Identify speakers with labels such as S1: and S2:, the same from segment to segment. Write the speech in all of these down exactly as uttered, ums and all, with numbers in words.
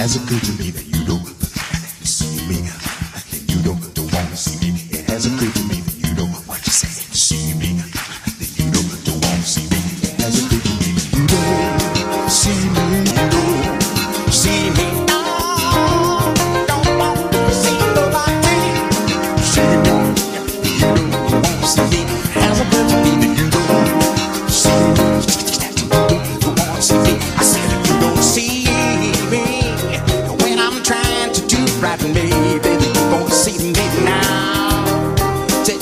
S1: has occurred to me that you don't see me, and you don't, don't want to see me. It has occurred to me that you don't want to say see me, that you don't, don't want to see me. It has occurred to me that you don't see me, you don't see me. No, don't want to see nobody see me. You don't want to see me. It has occurred to me that you don't see me, don't want to see me. I said that you don't see me when I'm trying to do right, baby. You won't see me now. You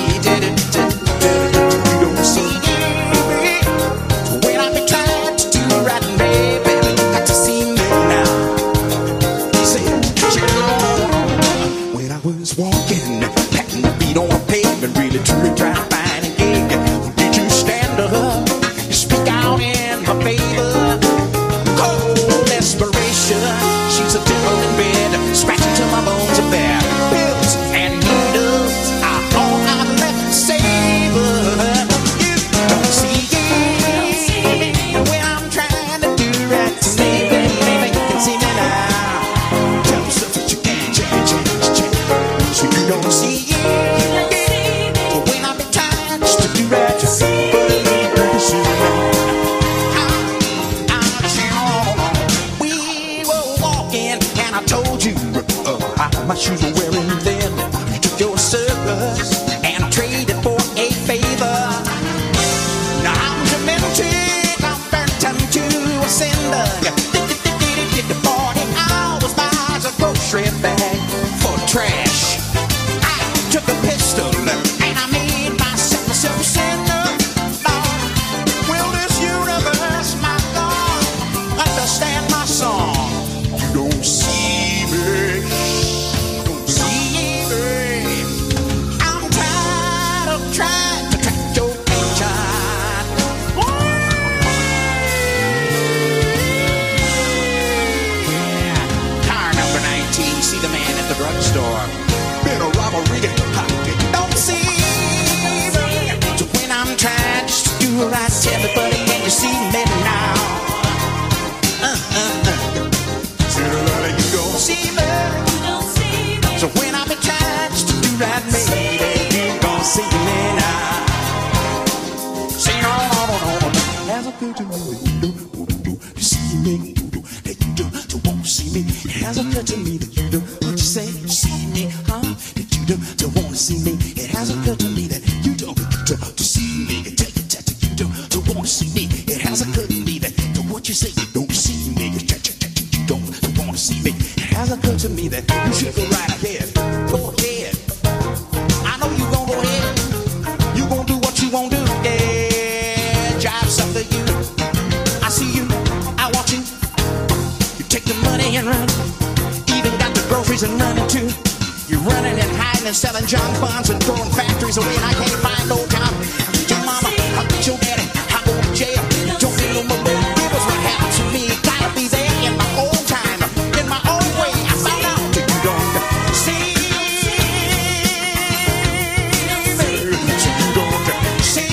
S1: don't see me when I'm trying to do right, baby. You got to see me now. Say, when I was walking, patting the beat on a pavement, really truly trying to find a gig. Did you stand up and speak out in my favor? Cold desperation, she's a devil in bed, scratching till my bones are bare. Pills and needles are all I've left to savor. You don't see me when I'm trying to do right. Maybe, maybe you can see me now. Tell me stuff that you can't change, change, change. So you don't see me when I'm trying just to do right. But you don't see me now. I told you uh, how my shoes were wearing thin. You took your service and traded for a favor. Now I'm demented, I'm burnt into a cinder. Did the forty hours buys a grocery bag for trash. I took a pistol and I made myself a self-sender. Will this universe, my God, understand my song? You don't see me, don't see me. I'm tired of trying to track your attention. Car number nineteen, see the man at the drugstore. Been a robbery, don't see me. So when I'm trying just to do right, tell me, buddy, can you see me now? Uh, uh, uh. You don't see me. So when I'm trying just to do right, maybe you don't see me now. Say no, no, no, no, no. Has occurred to me that you don't, don't, don't see me, that you don't, don't want to see me. It has occurred to me that you don't, what you say, see me, huh? That you don't, don't want to see me. It has occurred to me that you don't, don't, to see me. Tell you that you don't, don't want to see me. It has occurred to me that what you say, you don't see me. You don't, don't want to see me. It has occurred to me that you should go right ahead. Go ahead. I know you gon' go ahead. You gon' do what you won't do. Yeah, drive something you. I see you. I want you. You take the money and run. Even got the groceries and running too. You're running and hiding and selling junk bonds and throwing factories away. And I can't find no job. Your mama, I'll get your daddy. I go to jail. You don't need no more. Give us what happened to me. Gotta be there in my own time, in my own way. I found out that you don't see me. So you don't see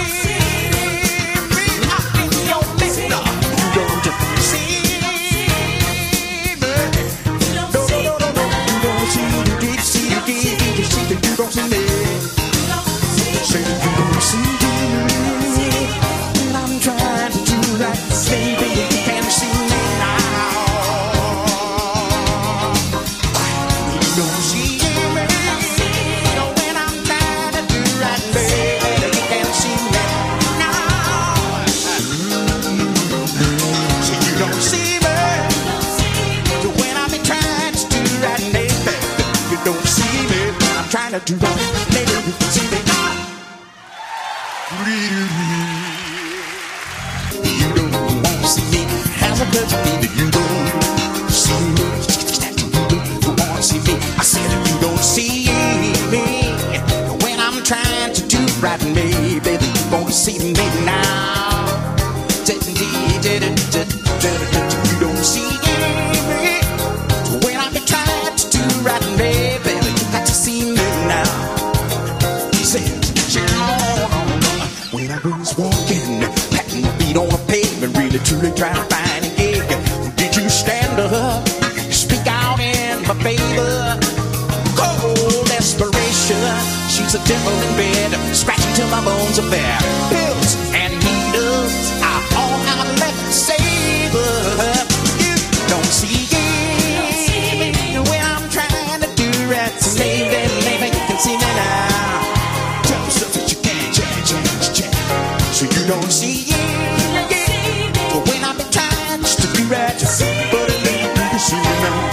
S1: me. I'm in your business. You don't see me. No, no, no, no, no. You don't see me. You did see me. You did see me. You don't see me. Say that you don't see me. And I'm trying to do right, baby. You can't see me now. You don't see me. No, when I'm trying to do right, baby. You can't see me now. So you don't see me. So when I'm trying to do right, baby, you don't see me. I'm trying to do right, baby. You can see me now. You don't want to see me. Has occurred to me that you don't see me. You don't want to see me. I said that you don't see me when I'm trying to do right, baby. You won't see me now. You don't see me when I'm trying to do right, baby. You got to see me now. Say it. When I was walking, patting the beat on a pavement, really truly trying to find a gig. Did you stand up devil in bed, scratching till my bones are bare. Pills and needles are all I've left to say, but you don't see it when I'm trying to do right. So maybe, maybe you can see me now. Tell yourself that you can change, change, change. So you don't see it when I've been trying just to do right. But maybe you can see me now.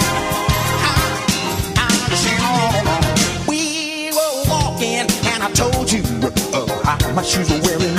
S1: We were walking and I told you uh, I, my shoes were wearing